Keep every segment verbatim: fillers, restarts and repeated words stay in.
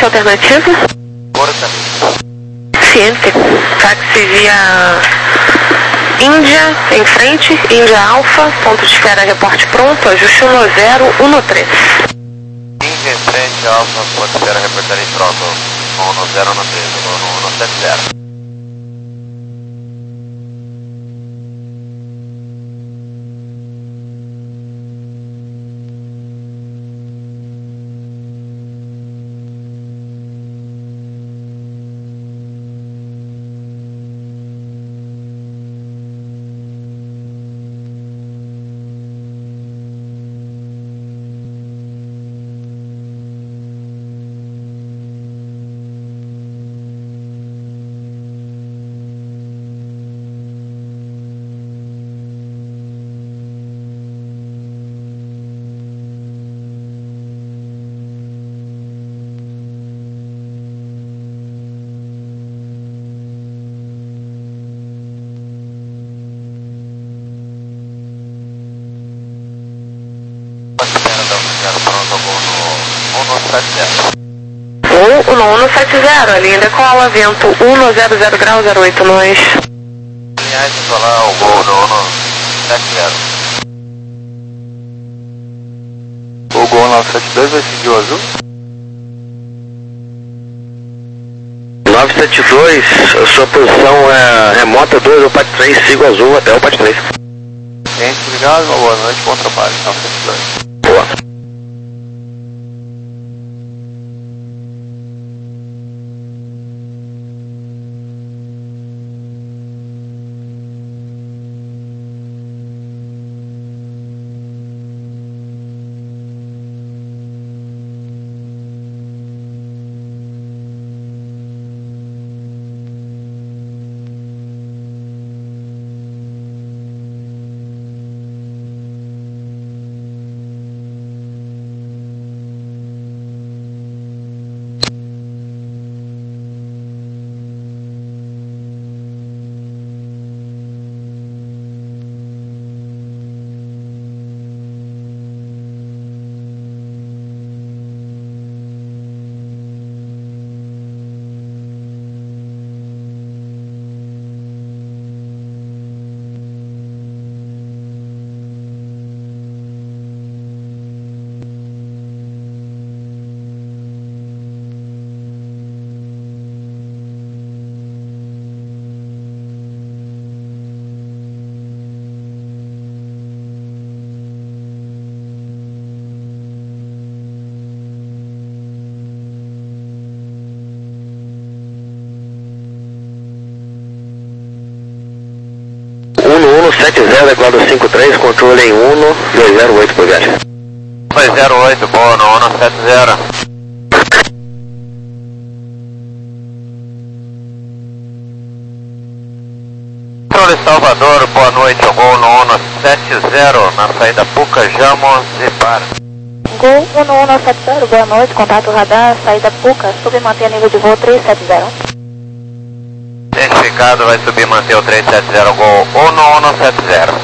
sete, alternativa. Porta. Ciente. Táxi via Índia, em frente, Índia Alfa, ponto de espera, reporte pronto, ajuste um zero um três. Índia em frente, Alfa, ponto de espera, reportaria pronto, um zero um três, um sete zero. Ou no um sete zero, a linha decola, vento um zero zero grau zero oito nós. Linha decolar, o gol no um sete zero. O gol nove sete dois vai seguir o azul? nove sete dois, a sua posição é remota dois, o P A T três, siga o azul até o P A T três. Gente, obrigado, boa noite, bom trabalho, nove sete dois. Boa. um sete zero, Equador cinco três, controle em um dois zero oito por viagem. dois zero oito, boa, no um sete zero. Controle Salvador, boa noite, o gol no um sete zero, na saída Puca, Jamos e Par. Gol no um sete zero, boa noite, contato radar, saída Puca, sub e mantenha nível de voo três sete zero. Identificado, vai subir e manter o três sete zero, gol um no um sete zero.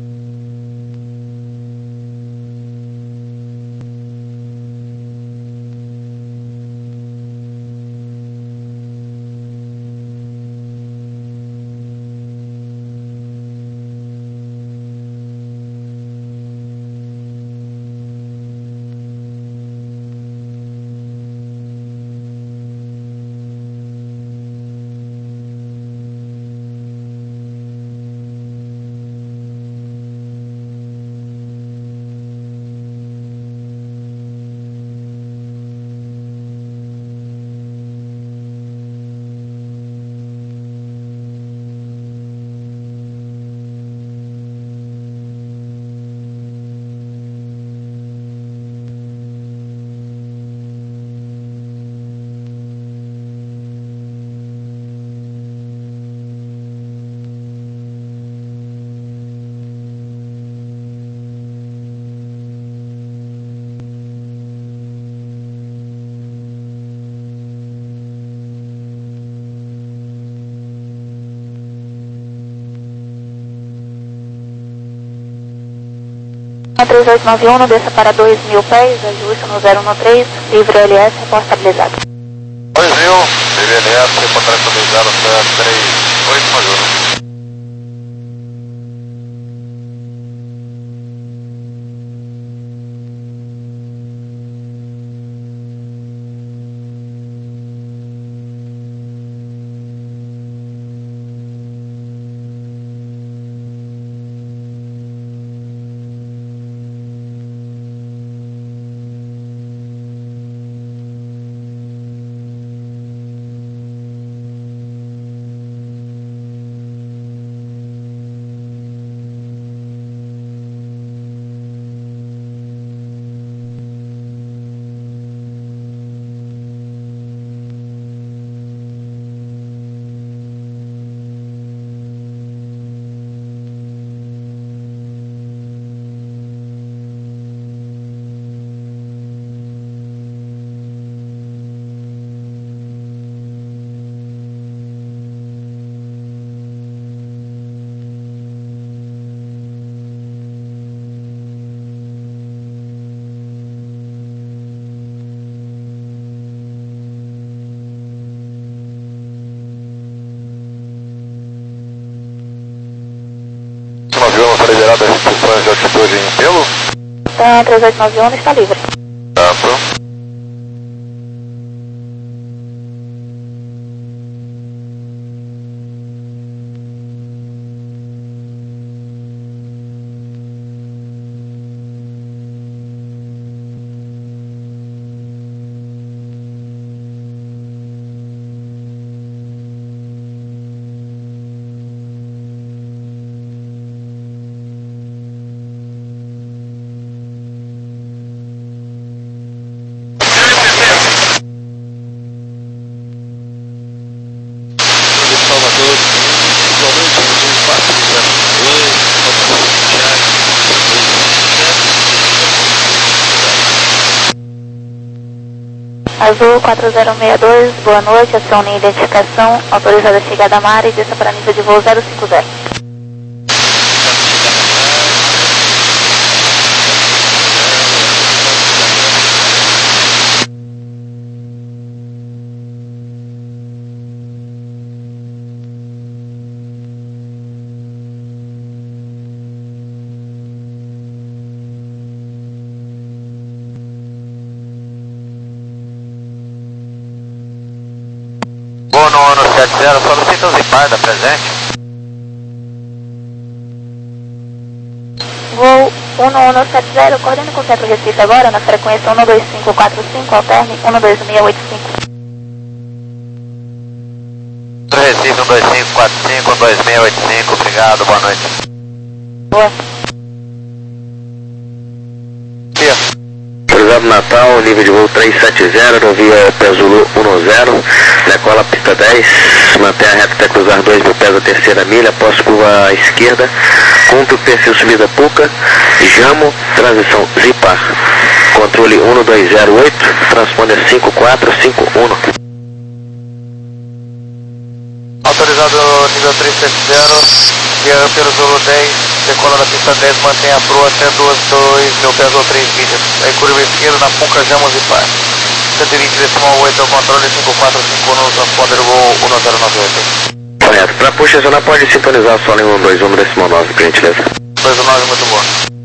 três oito nove um, desça para dois mil pés, ajuste no zero um três, livre L S, reporte estabilizado. L S, reportar com dois zero três oito, ajuda. Avião está liberado das restrições de altitude em pelo? Então, três oito nove um está livre. Tá, pronto. Azul quatro zero seis dois, boa noite, acione identificação, autorizada a chegada a mar e desça para nível de voo zero cinco zero. Voo no ano sete zero, solicita o Zipar da presente. Voo um um sete zero, coordena com o Centro Recife agora na frequência um dois cinco quatro cinco, alterne um dois seis oito cinco. Recife um dois cinco quatro cinco, um dois seis oito cinco, obrigado, boa noite. Boa. Tia. Autorizado Natal, nível de voo três sete zero, aerovia Pé Zulu um zero, decola pista dez, mantém a reta até cruzar dois mil pés a terceira milha, após curva à esquerda, cumpre o perfil subida Puca, Jamo, transição Zipar, controle um dois zero oito, transponder cinco quatro cinco um. Autorizado nível três sete zero, guia pelo Zulu dez, decola da pista dez, mantém a proa até dois mil pés ou três milhas. Aí curva esquerda na Puca, Jamo Zipar. cento e vinte decimal oito ao controle cinco quatro cinco um, transponder voo um zero nove oito. Correto, para puxa zona pode sintonizar só em um dois um decimal nove, por gentileza. dois um nove, muito bom.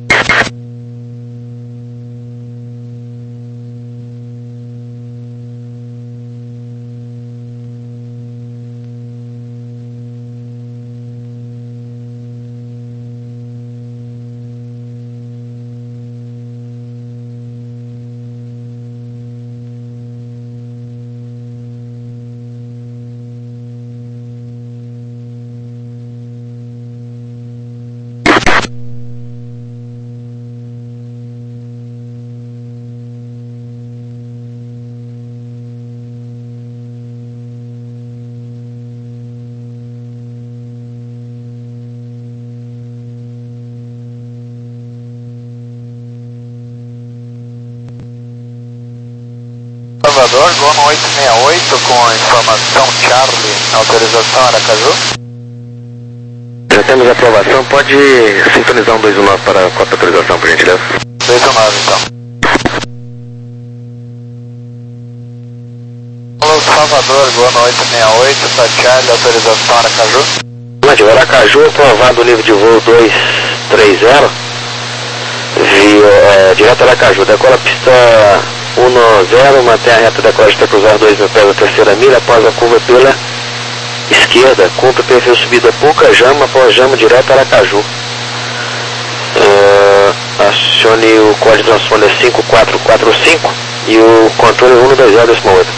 Salvador, Gono oito seis oito com informação Charlie, autorização Aracaju. Já temos aprovação, pode sintonizar um dois um nove para quatro autorização, por gentileza. dois um nove então. Alô, Salvador, Gono oito seis oito, Tatiana, autorização Aracaju. Mande, Aracaju, aprovado o nível de voo dois três zero, via, é, direto Aracaju, decola a pista um zero, mantém a reta decolagem para cruzar dois mil pés a terceira milha, após a curva pela esquerda, cumpre perfil subida Pucajama, após Jama, direto Aracaju. Uh, acione o código de transponder cinco quatro quatro cinco e o controle um dois zero desse momento.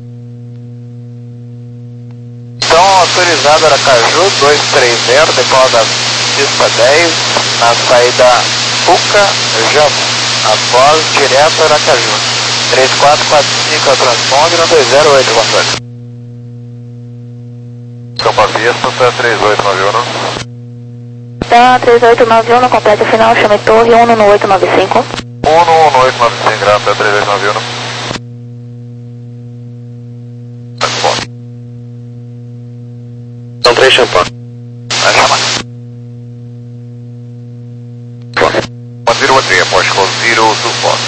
Então, autorizado Aracaju, dois três zero, decola da pista dez, na saída Pucajama, após direto Aracaju. três quatro quatro cinco é o transponder, um dois zero oito, controle. Campo Vista, T três oito nove um. Então, três oito nove um, no completo final, chame torre um no oito nove cinco. um no oito nove cinco, grata, três oito nove um. São três champão. Vai chamar. um zero um três, após com zero support.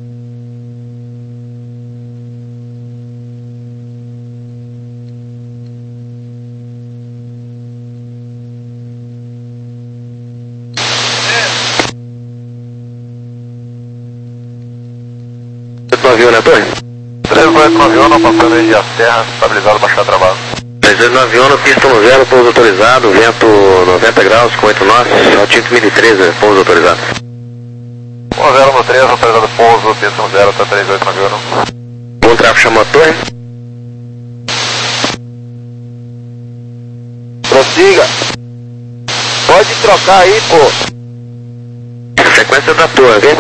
nove um na torre? três oito nove um, passando aí de terra, estabilizado, baixar travado. três oito nove um, pista um zero, pouso autorizado, vento noventa graus com oito nós, altitude mil e treze, pouso autorizado. um zero no três, autorizado pouso, pista um zero, tá três oito nove um. Um tráfego chamou a torre. Prossiga. Pode trocar aí, pô. Sequência da torre, ok?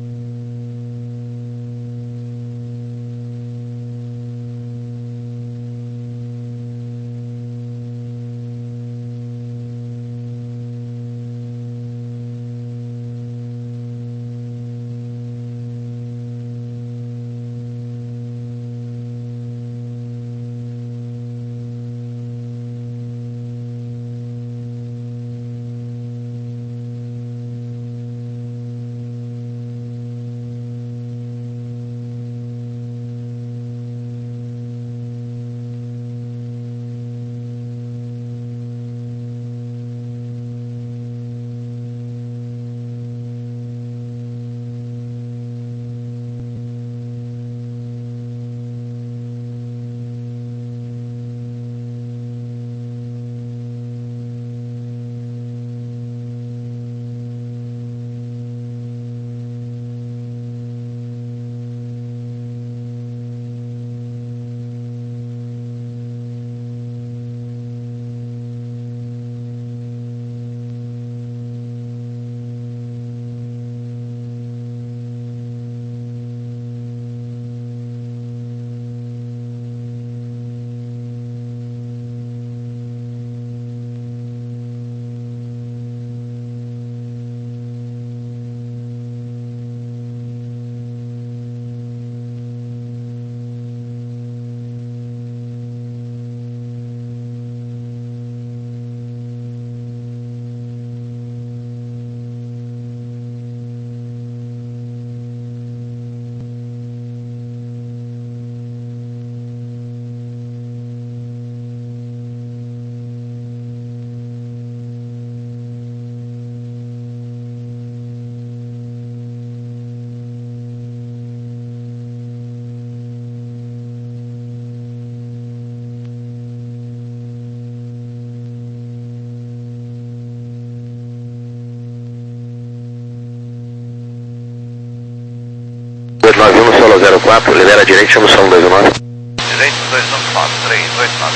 oito nove um no solo zero quatro, lidera a direita, chama o solo dois nove. Direito dois nove quatro, três oito nove.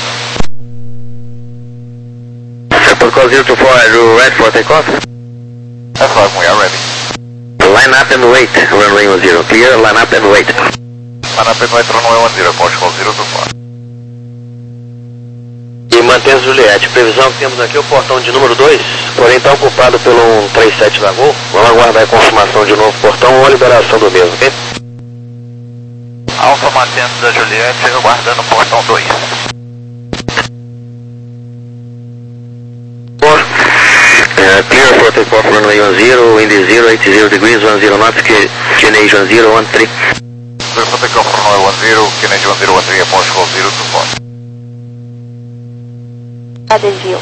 Sector call zero two four, are you ready for takeoff? That's right, we are ready. Line up and wait, runway one zero, clear, line up and wait. Line up and wait, runway one zero, approach call zero two four. E mantém Juliette, previsão que temos aqui é o portão de número dois, porém está ocupado pelo um três sete da Gol. Vamos aguardar a confirmação de novo portão ou a liberação do mesmo, ok? Alfa mantendo da Juliette, aguardando o portão dois. Uh, clear for takeoff runway one zero, wind zero, eight zero degrees, one zero knots, Canadian one zero one three. Clear for takeoff runway one zero, Canadian one zero one three, approach call zero two four. A desvio.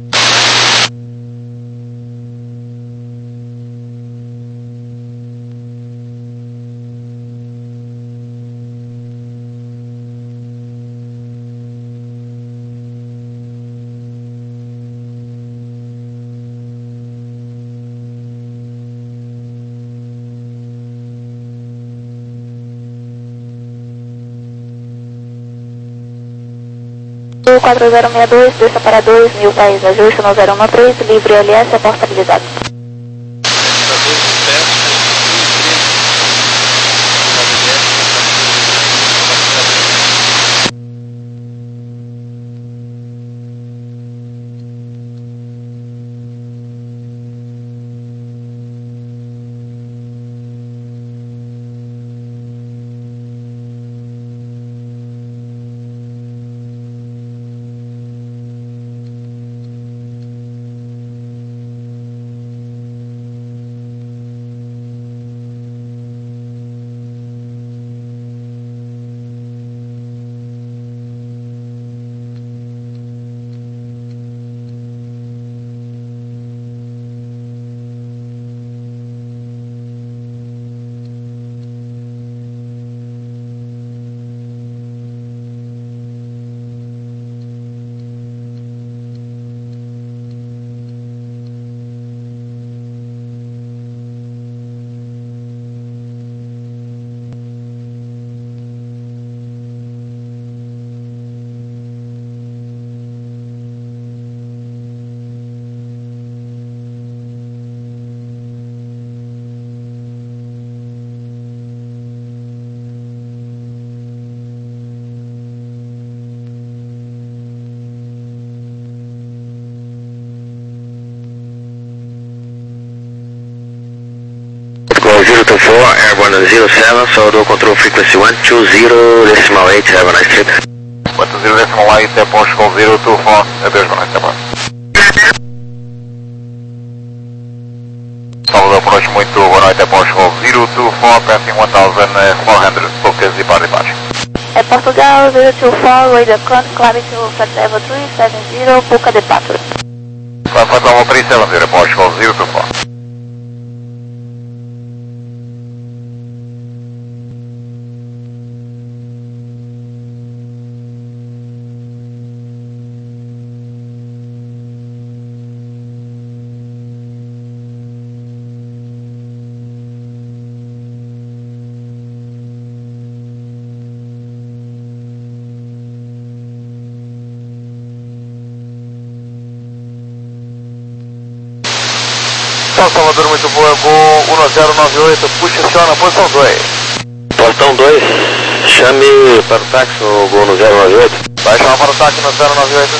quatro zero seis dois, desça para dois mil pés, ajuste no zero um três, livre L S, é porta habilitada. zero two four, Airborne zero seven, Salvador Control Frequency one two zero decimal eight, have a nice trip. one two zero decimal eight, é Portugal zero two four, é dois boa noite, Salvador por hoje muito boa noite, é Portugal zero two four, passing one thousand four hundred, focus e para debaixo. É Portugal zero two four, Radio Con, Clarity five seven three seven zero, Puca Departure. five seven three seven zero, Portugal zero two four. Salvador muito boa, Gol um zero nove oito, puxa aciona, posição dois. Portão dois, chame para o táxi no Gol no zero nove oito. Vai chamar para o táxi no zero nove oito.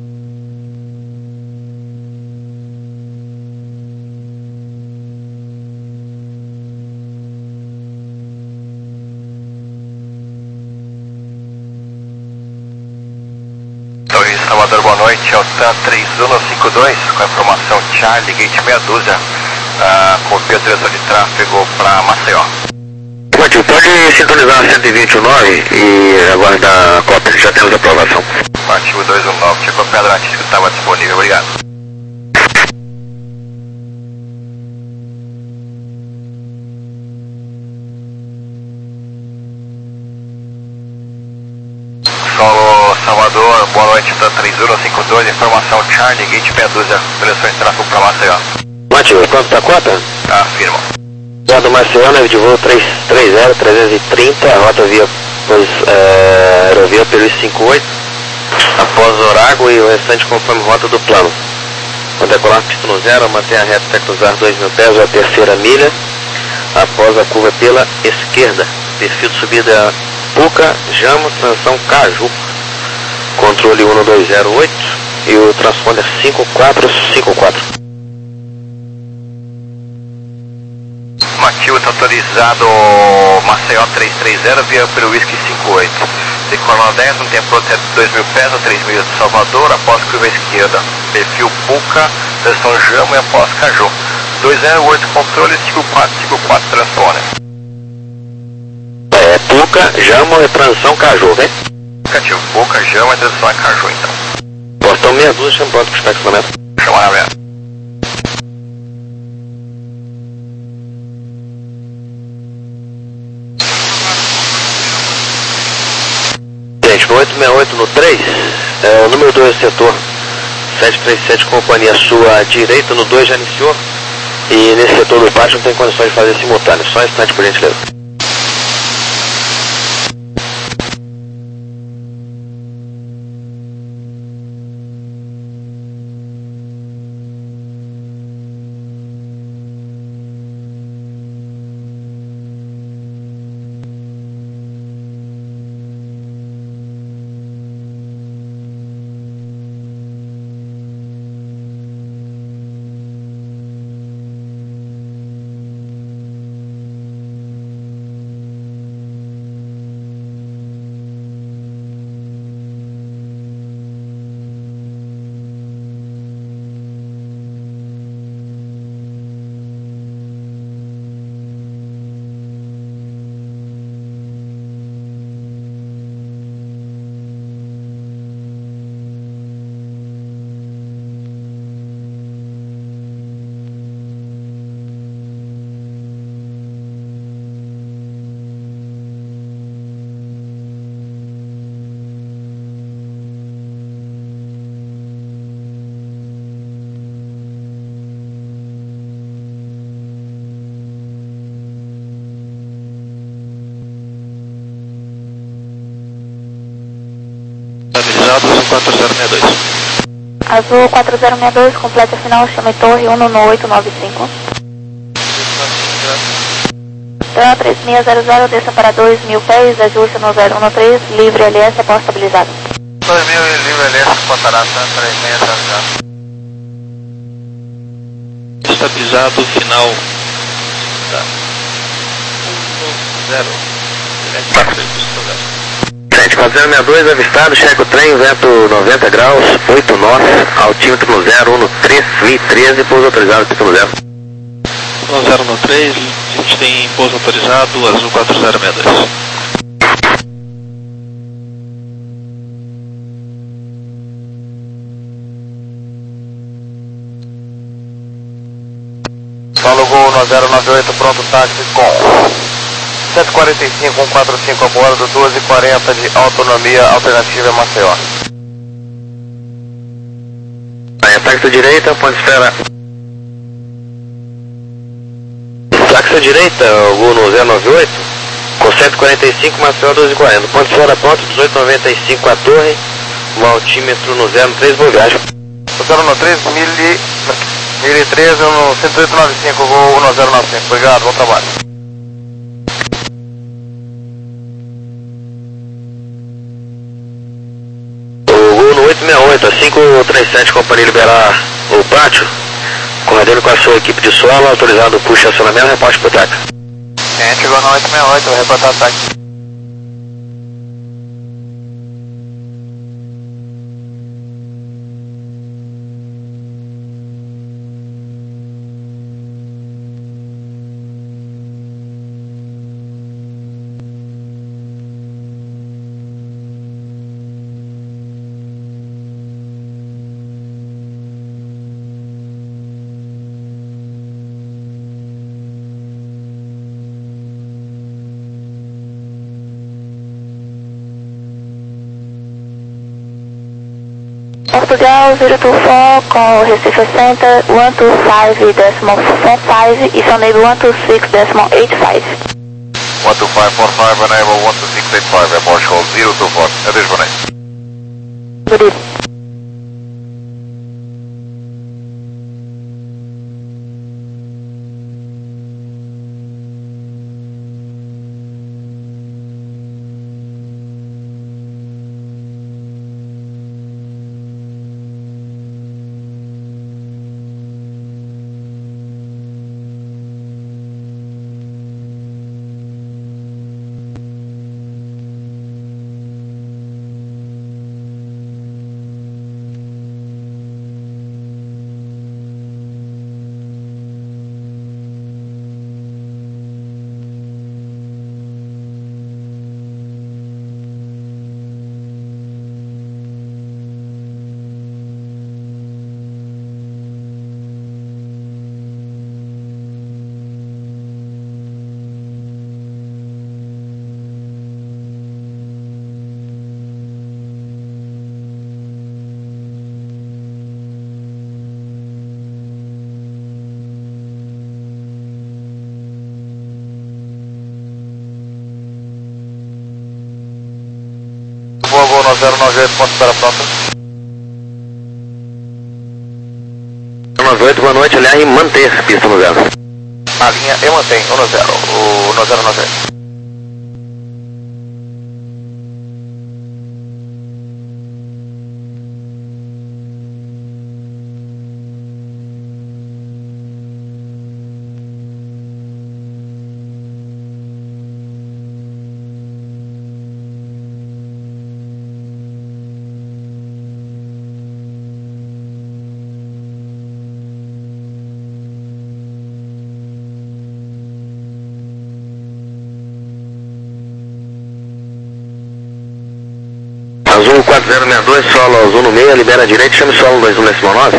Salvador, boa noite, Altan três um cinco dois, com a informação Charlie, gate meia dúzia, uh, confia a direção de tráfego para Maceió. Mati, pode sintonizar cento e vinte e nove e aguardar a cópia, já temos a aprovação. Mati dois um nove, tinha copiado a notícia que estava disponível, obrigado. Solo Salvador, boa noite, Altan três um cinco dois, informação Charlie, gate meia dúzia, direção de tráfego para Maceió. Mati, quanto está a cota? Afirma. Do Maceió, nave de voo três zero três trinta, a rota via pois, é, aerovia pelo cinco oito, após Orago e o restante conforme rota do plano. Quando decolar pista no zero, mantenha a reta até cruzar dois mil pés ou a terceira milha, após a curva pela esquerda. Perfil de subida Puca, Jamo, transação Caju, controle um dois zero oito e o transponder cinco quatro cinco quatro. Matilda autorizado Maceió três três zero via pelo Whisky cinco oito. Decolando dez, um tempo até dois mil pés a três milhas de Salvador, após curva esquerda. Perfil Puca, transação Jamo e após Caju. dois zero oito controle, cinco quatro cinco quatro transponder. É, Puca, Jamo e transação Caju, né? Cativo, Puca, Jamo e transação Caju então. Portão Então meia duas, chama pronto para o estacionamento. Chama na merda. Gente, no oito seis oito no três, é, o número dois do setor, sete três sete, companhia sua direita, no dois já iniciou. E nesse setor do pátio não tem condições de fazer simultâneo, só um instante por gentileza. Avisado, Azul quatro zero seis dois. Azul quatro zero seis dois, completa final, chame torre um no oito nove cinco. Dan três seis zero zero, desça para dois mil pés, ajuste no zero um três, livre L S após estabilizado. dois mil e livre L S, passará três seis zero zero. Estabilizado, final. Tá. um zero. Gente, quatro zero seis dois, avistado, checa o trem, vento noventa graus, oito nós, altímetro no zero um no três, V treze, pouso autorizado, pico no zero. um zero no três, a gente tem pouso autorizado, Azul quatro zero seis dois. Solo Gol no zero nove oito, pronto táxi com cento e quarenta e cinco, cento e quarenta e cinco a bordo, doze e quarenta de autonomia, alternativa Maceió. Aí, táxi à direita, ponte espera. Táxi à direita, o Gol no zero nove oito, com cento e quarenta e cinco, Maceió doze e quarenta. Ponte espera pronto, dezoito e noventa e cinco a torre, o altímetro no zero três, boa viagem. zero no três, mil e treze no cento e oito nove cinco, Gol no zero nove cinco. Obrigado, bom trabalho. oito seis oito, a cinco três sete, companhia liberar o pátio, corredor com a sua equipe de solo, autorizado por estacionamento, reporte pro ataque. É, chegou no oito seis oito, vou reportar ataque. Portugal zero two four com Recife Center one two five decimal four five e seu enable one two six decimal eight five. one two five four five, enable one two six eight five, approach hold zero two four, adeus, boné. Good evening. no zero nove oito, ponto espera pronta. nove oito, boa noite, aliás, manter pista no zero. A linha e mantém, um no zero, o no zero nove oito. Azul quatro zero seis dois, solo azul no meio, libera a direita, chame solo dois um decimal nove.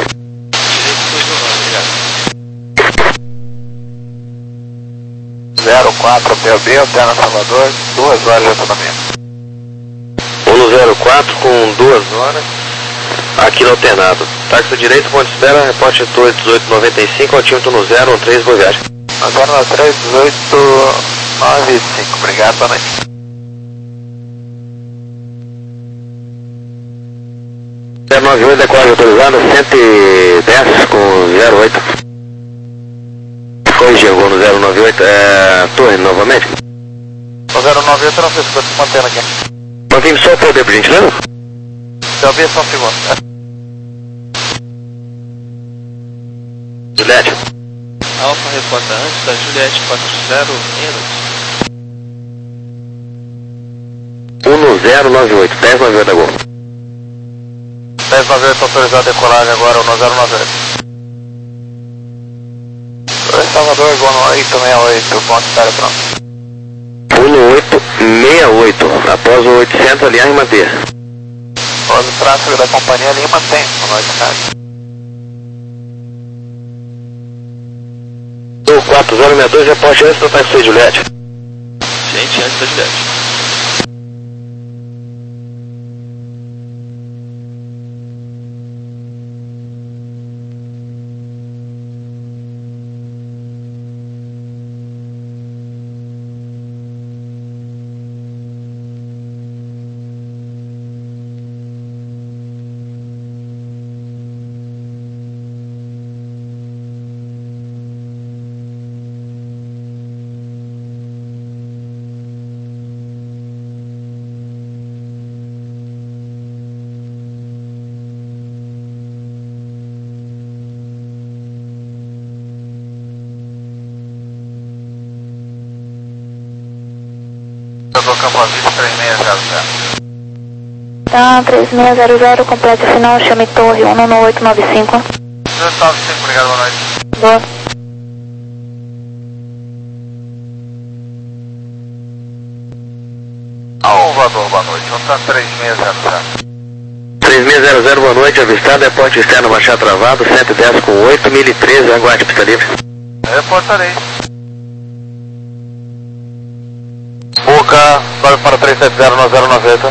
zero quatro P O B, alterna Salvador, duas horas de autonomia. um no zero quatro com duas horas, aqui no alternado. Táxi direito, ponto de espera, reporte oito dezoito noventa e cinco, altímetro no zero um três, boa viagem. zero nove três, dezoito noventa e cinco, obrigado, boa noite. zero nove oito, decolagem autorizada, cento e dez com zero oito. Corrigiu, vou no zero nove oito, é, torre novamente. O zero nove oito não fez coisa, mantendo aqui. Mantém só o poder, por gentileza? P O B só um segundo. Juliette. Alfa reporta antes da Juliette quatro zero menos. um no zero nove oito, dez nove oito da Gol. dez nove oito autorizado a decolagem agora, o no zero nove oito. Salvador, igual no oito seis oito, ponto espera pronto. um no oito seis oito, após o oitocentos aliás e manter. Após o tráfego da companhia ali mantém, no oitocentos. O quatro zero seis dois, reporte antes do táxi Juliette. Gente, antes da Juliette. Do Campo Aviso três seis zero zero. Tá, três seis zero zero, completo final, chame torre um nove oito nove cinco. oito nove cinco, obrigado, boa noite. Boa. Salvador, boa noite, voltando três seis zero zero. três seis zero zero, boa noite, avistado, reporte externo, marchar travado, cento e dez com oito, mil e treze, aguarde pista livre. Reportarei. Boca, sobe para três sete zero no zero noventa.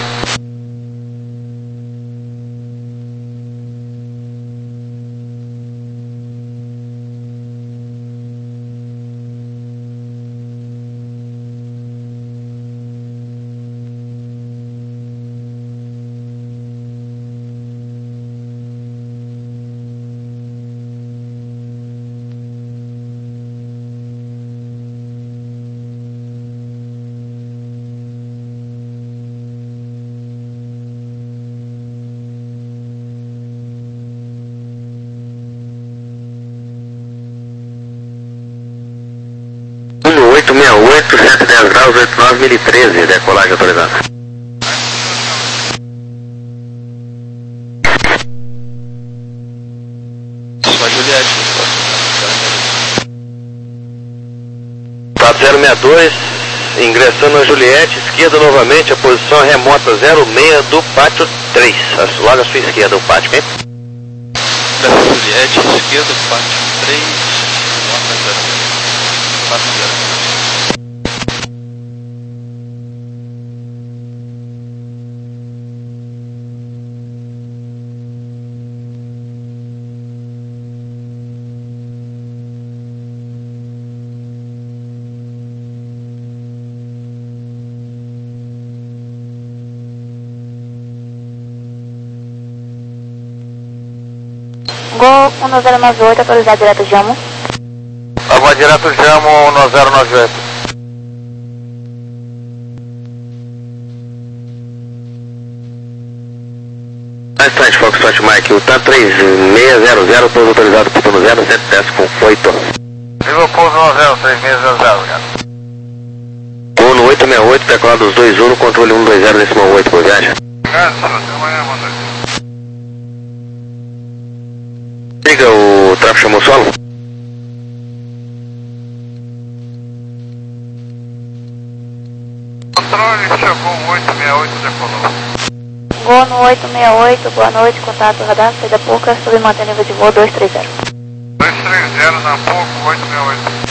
oito seis oito, cento e dez graus, oito nove, mil e treze, decolagem autorizada. Só Juliette. quatro zero seis dois, ingressando a Juliette, esquerda novamente, a posição remota zero seis do pátio três, logo à sua esquerda o pátio, hein? Ingressando a Juliette, esquerda, pátio três, nota zero seis. quatro zero. Gol um zero nove oito, autorizado direto Jamo. Água direto Jamo um zero nove oito. Instante, Foxtrot Mike, o T A três seis zero zero, pouso autorizado por turno zero, cento e dez com oito. Viva pouso um zero, três seis zero zero, obrigado. Uno oito seis oito, teclado dos dois Uno, controle um dois zero, decimal oito, por viagem. Obrigado, senhor, até amanhã, boa noite. Liga, o tráfego chamou solo? Controle, chegou um oito seis oito, decolou. Gol no oito seis oito, boa noite, contato radar, saída pouca, submantém nível de voo dois três zero. dois três zero na pouco, oito seis oito.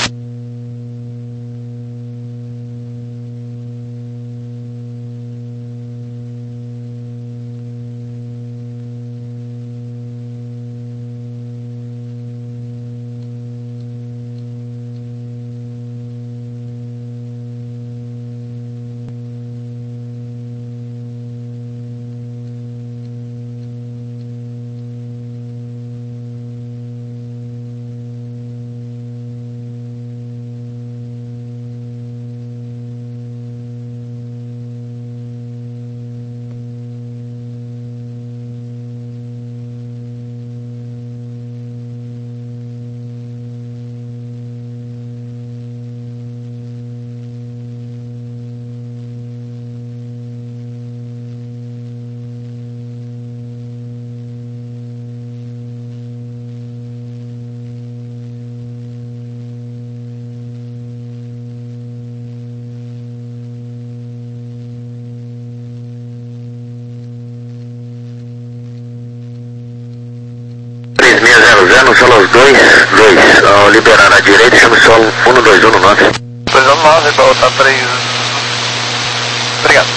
Zero, solo dois, dois, ao liberar a direita, chama solo um dois um nove. dois um nove, então tá três. Obrigado.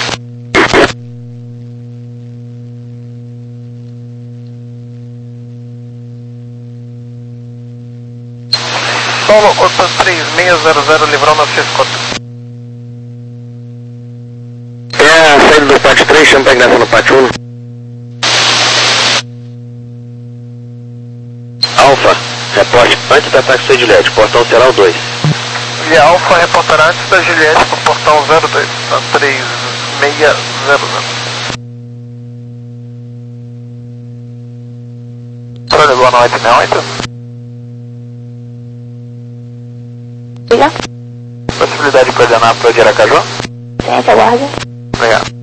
Solo Ota três seis zero zero, livrando a Cisco. É a saída do pátio três, chama pra ingressar no pátio um. Alfa, reporte antes da taxa de Juliette, portão será o dois. E a Alfa reportará antes da Juliette para o portão zero dois, tá três seis zero zero. Olha, boa noite, seis oito. Diga. Possibilidade de coordenar para o de Aracaju? Gente, aguarde. Obrigado.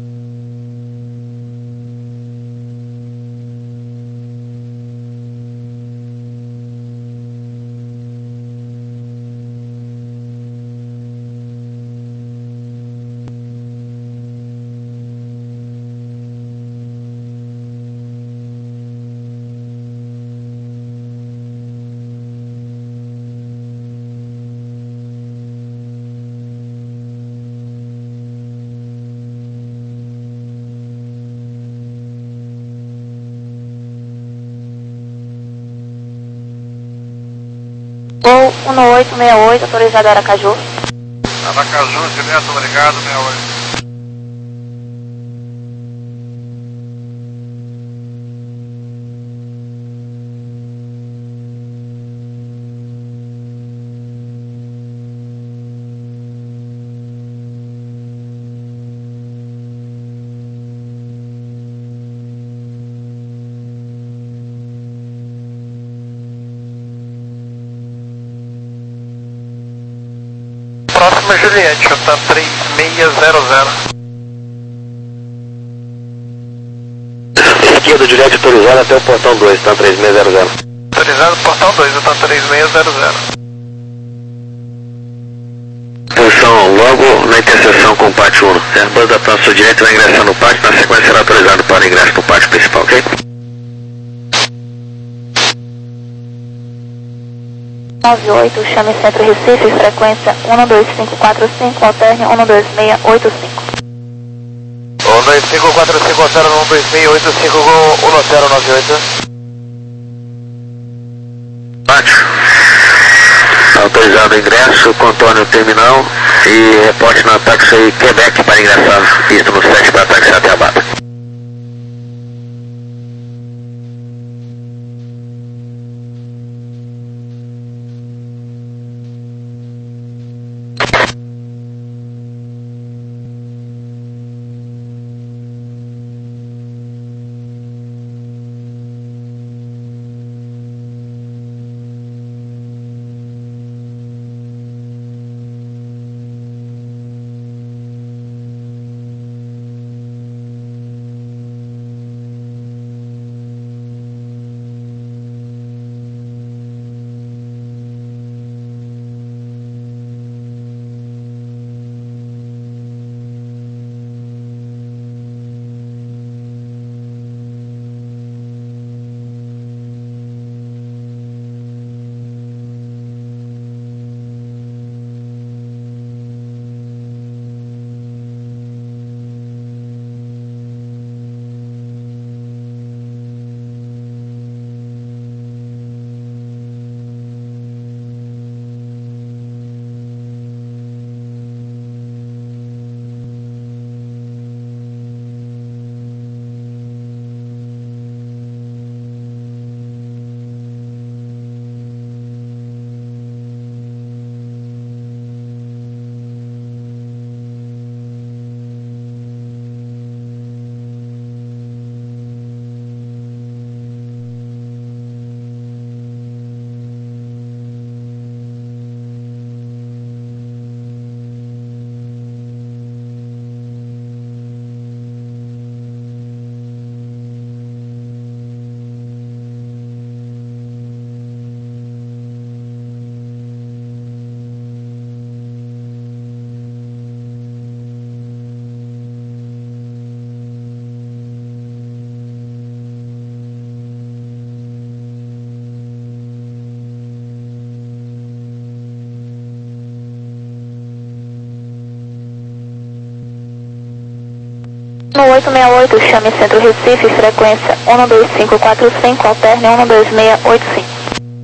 Gol um oito seis oito, autorizado Aracaju. Aracaju, direto, obrigado, seis oito. Próxima Juliette, tá três seis zero zero. Esquerda, Juliette autorizada até o portão dois, tá três seis zero zero. Autorizado portão dois, tá três seis zero zero. Posição logo na interseção com o pátio um. Airbus da próxima direita vai ingressar no pátio, na sequência será autorizado para ingresso no pátio principal, ok? nove oito, chame Centro Recife, frequência um dois cinco quatro cinco, alterne um dois seis oito cinco. um dois cinco quatro cinco, alterne um dois seis oito cinco, um zero nove oito. Pátio. Autorizado o ingresso, contorne o terminal e reporte na táxi Quebec para ingressar, pista no sete para táxi até a bata. No oito seis oito, chame Centro Recife, frequência um dois cinco quatro cinco, alterne um dois seis oito cinco.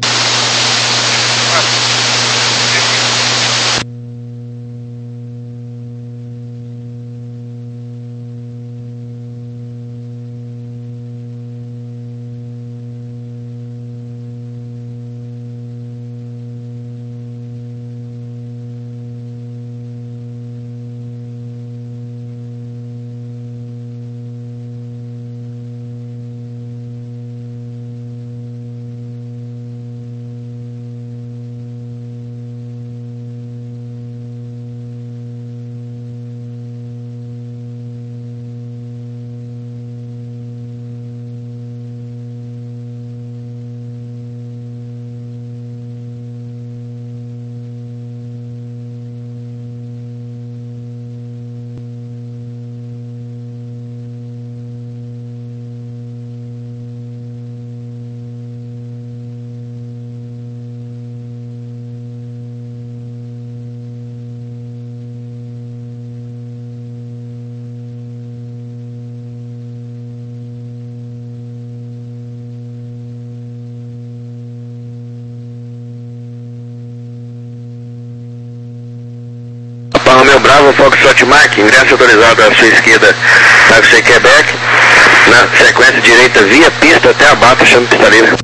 Romeo Bravo, Foxtrot Mike, ingresso autorizado à sua esquerda, Taxi Quebec, na sequência direita via pista até a bata, chama pista livre.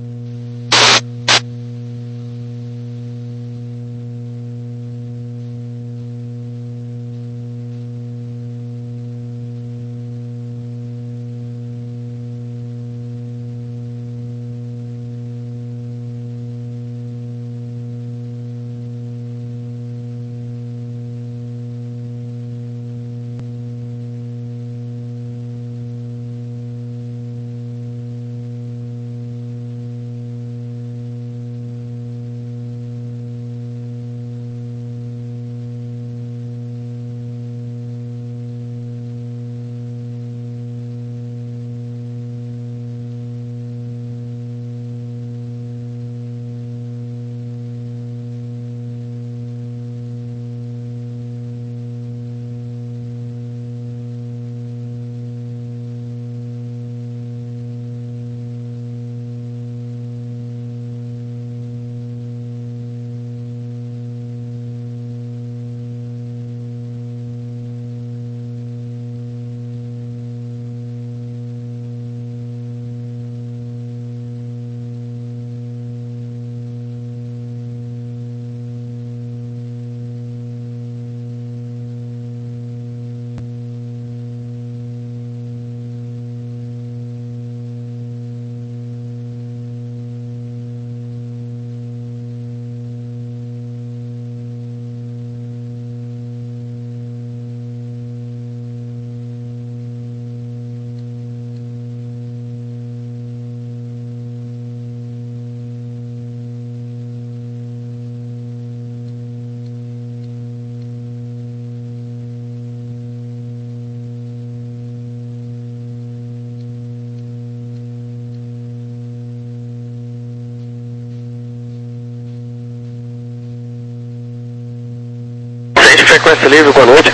Frequência livre, boa noite.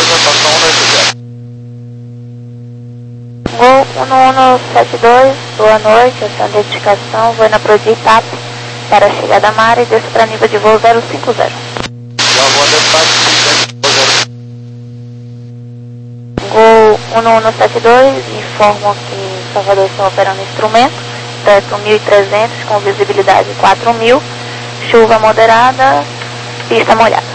dois, rotação um dois zero. Gol um um sete dois, boa noite, essa identificação, vou na Prodi T A P para a chegada a mar e desço para nível de voo zero cinco zero. Já vou descer Gol um um sete dois, informo que Salvador está operando instrumento, teto mil e trezentos com visibilidade quatro mil, chuva moderada, pista molhada.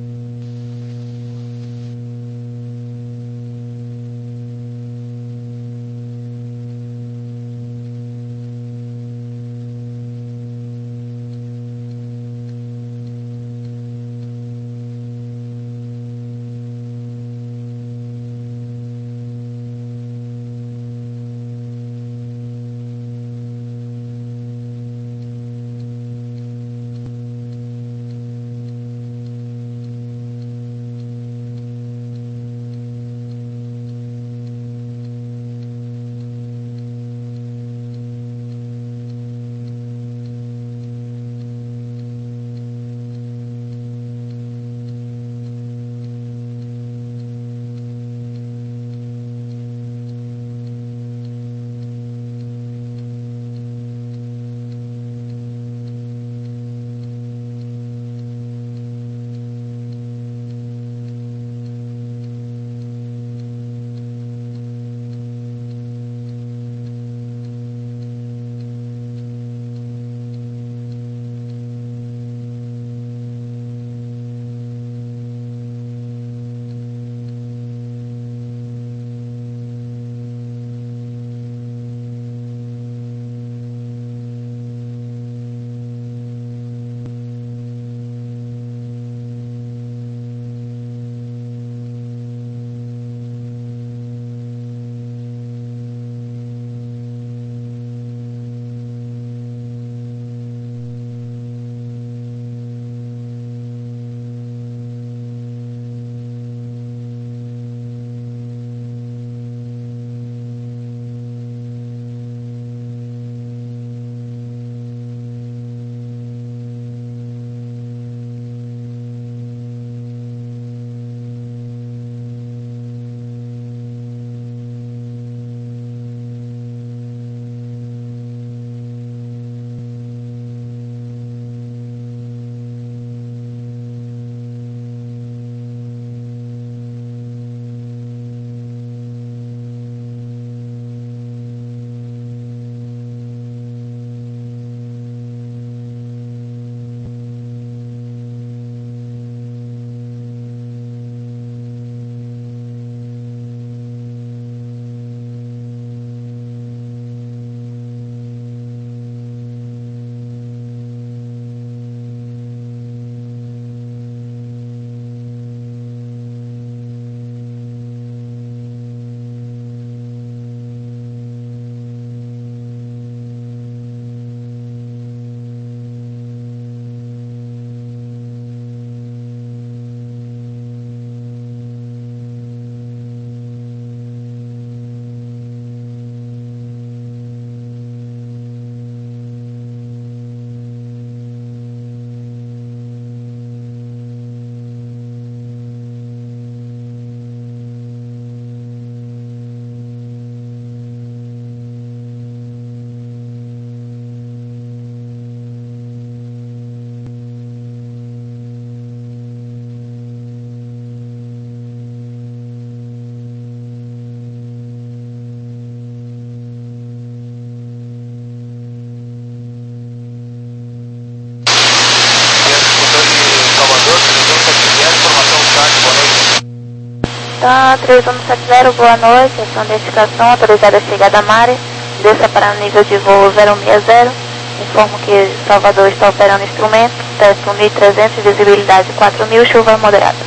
Tá, três um sete zero, boa noite, essa identificação, autorizada a chegada a Mare, desça para nível de voo zero seis zero, informo que Salvador está operando instrumento, teste mil e trezentos, visibilidade quatro mil, chuva moderada.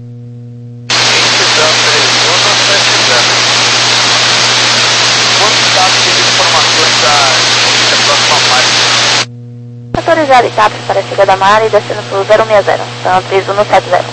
Autorizado e TAPS para a chegada a Mare, descendo para o zero seis zero, então três um sete zero.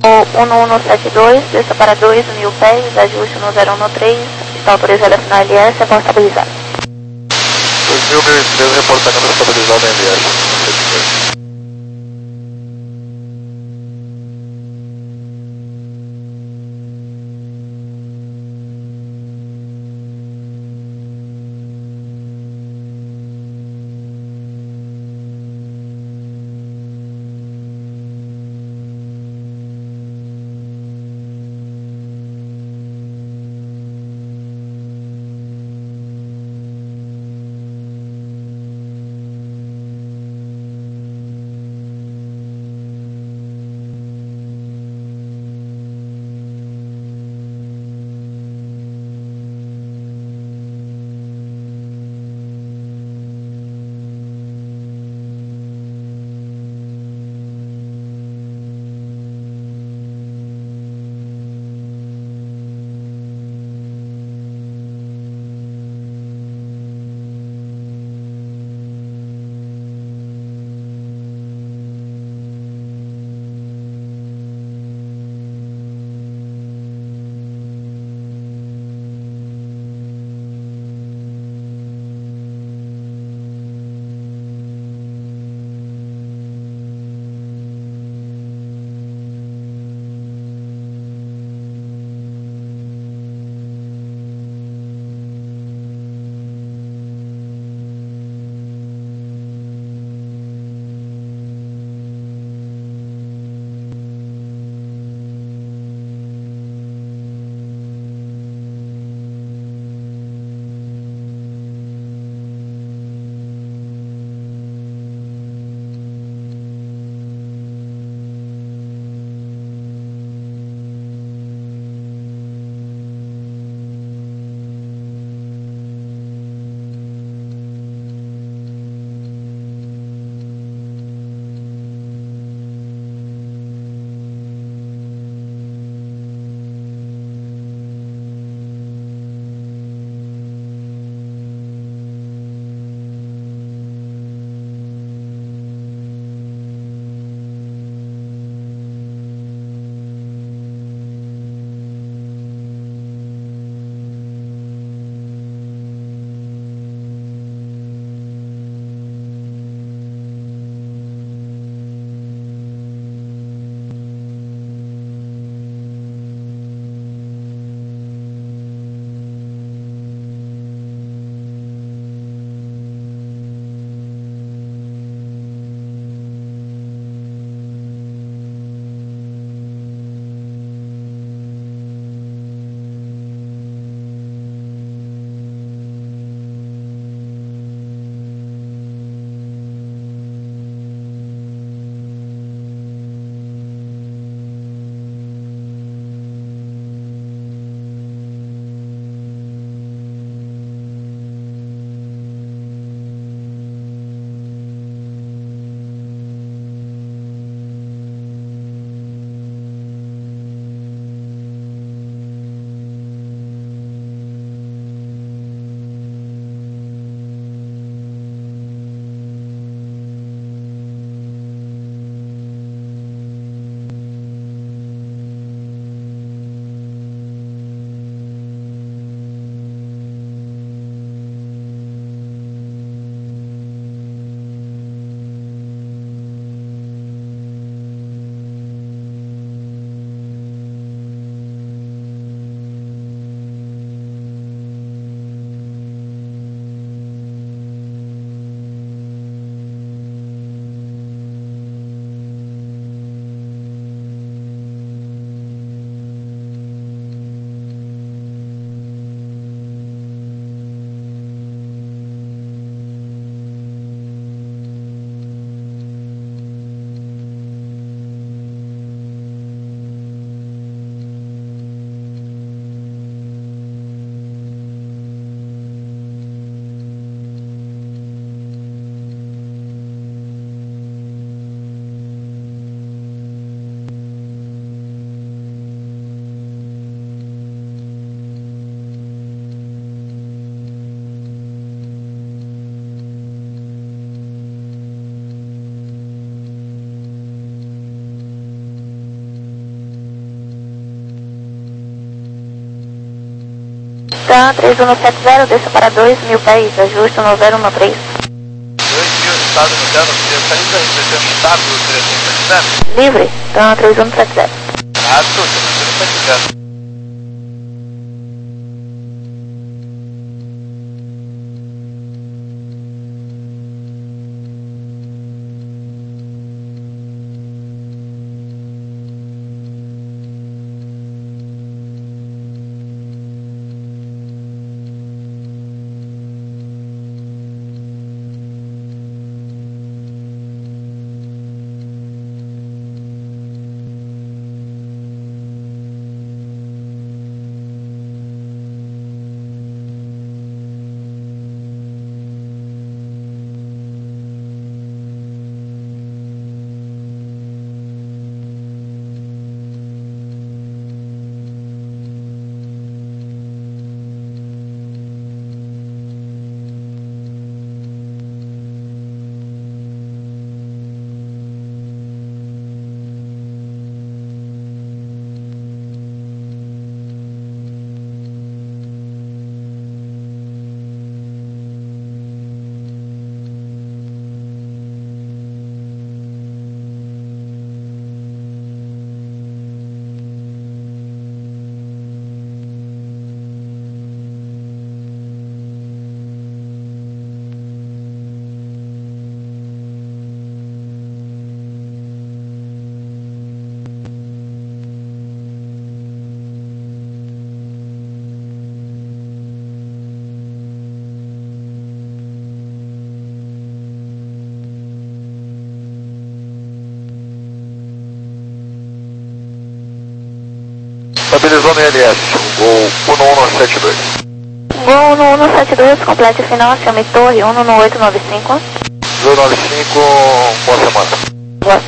O um um sete dois, desça para dois mil pés, ajuste no zero um três, está autorizado a assinar L S, após estabilizado. dois mil, mil e três, reportamento estabilizado em L S. TAM três um sete zero, desça para dois mil pés, ajuste no zero um três. dois mil, estado no zero um três, está representando o estado do três um sete zero? Livre, TAM três um sete zero. Ah, tu, três um sete zero. Estabilizou no I L S, Gol um um sete dois. Gol um um sete dois, complete final, chame torre um um oito nove cinco. zero nove cinco, boa semana. Boa.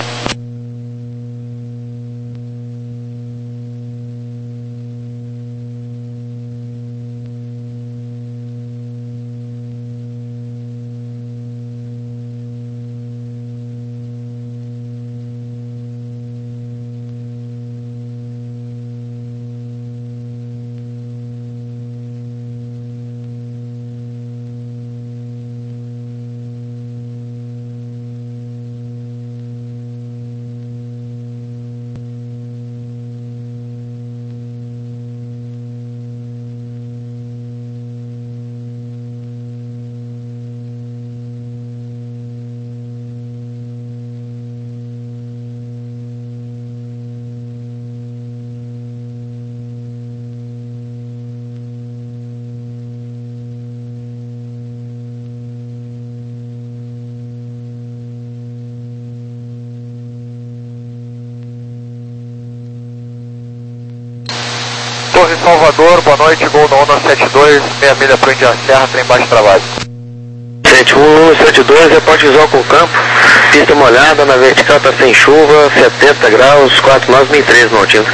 Torre Salvador, boa noite, Gol um um sete dois, meia milha para o Índia Serra, trem baixo trabalho. sete um sete dois, reporte visual com o campo, pista molhada, na vertical está sem chuva, setenta graus, quatro nove mil e três no altivo.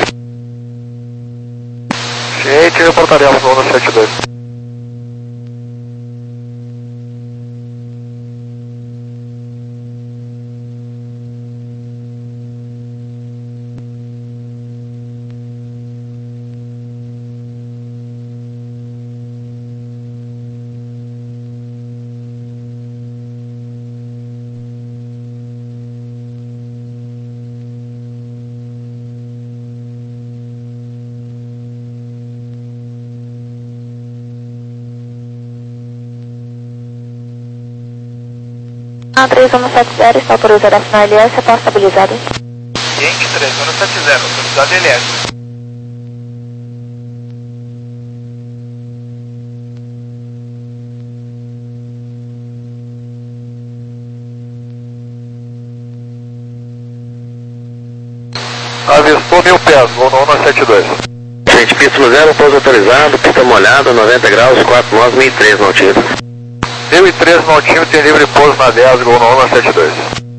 Gente, reportaremos no um um sete dois. TAM três um sete zero, está autorizado a assinar L S, está estabilizado. Gente, três um sete zero, autorizado L S. Avistou mil pés, Gol um um sete dois. Gente, pista no zero, pouso autorizado, pista molhada, noventa graus, quatro nove mil e três no altivo. mil e três no altivo, tem livre pouso na dez, Gol um um sete dois.